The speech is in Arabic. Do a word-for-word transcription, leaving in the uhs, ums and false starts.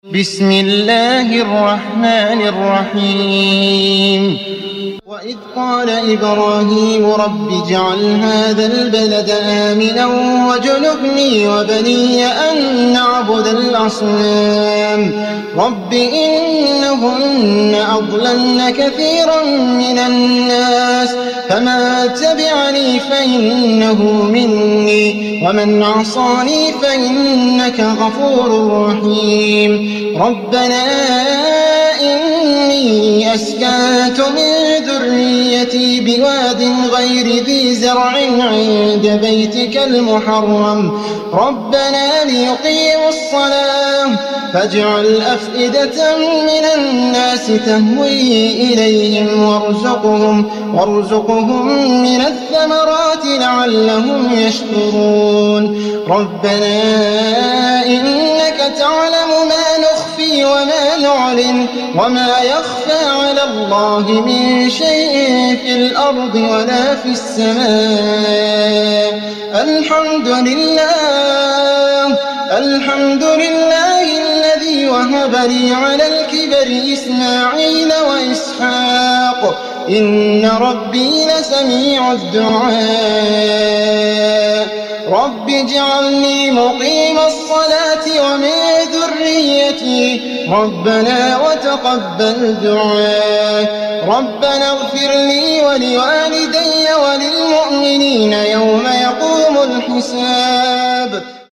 بسم الله الرحمن الرحيم وإذ قال إبراهيم رب اجعل هذا البلد آمنا واجنبني وبني أن نعبد الأصنام رب إنهن أضللن كثيرا من الناس فمن تبعني فإنه مني ومن عصاني فإنك غفور رحيم ربنا إني أسكنت من ذريتي بواد غير ذي زرع عند بيتك المحرم ربنا ليقيموا الصلاة فاجعل أفئدة من الناس تهوي إليهم وارزقهم, وارزقهم من الثمرات لعلهم يشكرون ربنا إنك تعلم ما نخفي وما نعلن وما يخفى على الله من شيء في الأرض ولا في السماء الحمد لله الحمد لله الذي وهب لي على الكبر إسماعيل وإسحاق إن ربي لسميع الدعاء رب اجعلني مقيم الصلاة ومن ذريتي ربنا وتقبل دعاء ربنا اغفر لي ولوالدي وللمؤمنين يوم يقوم الحساب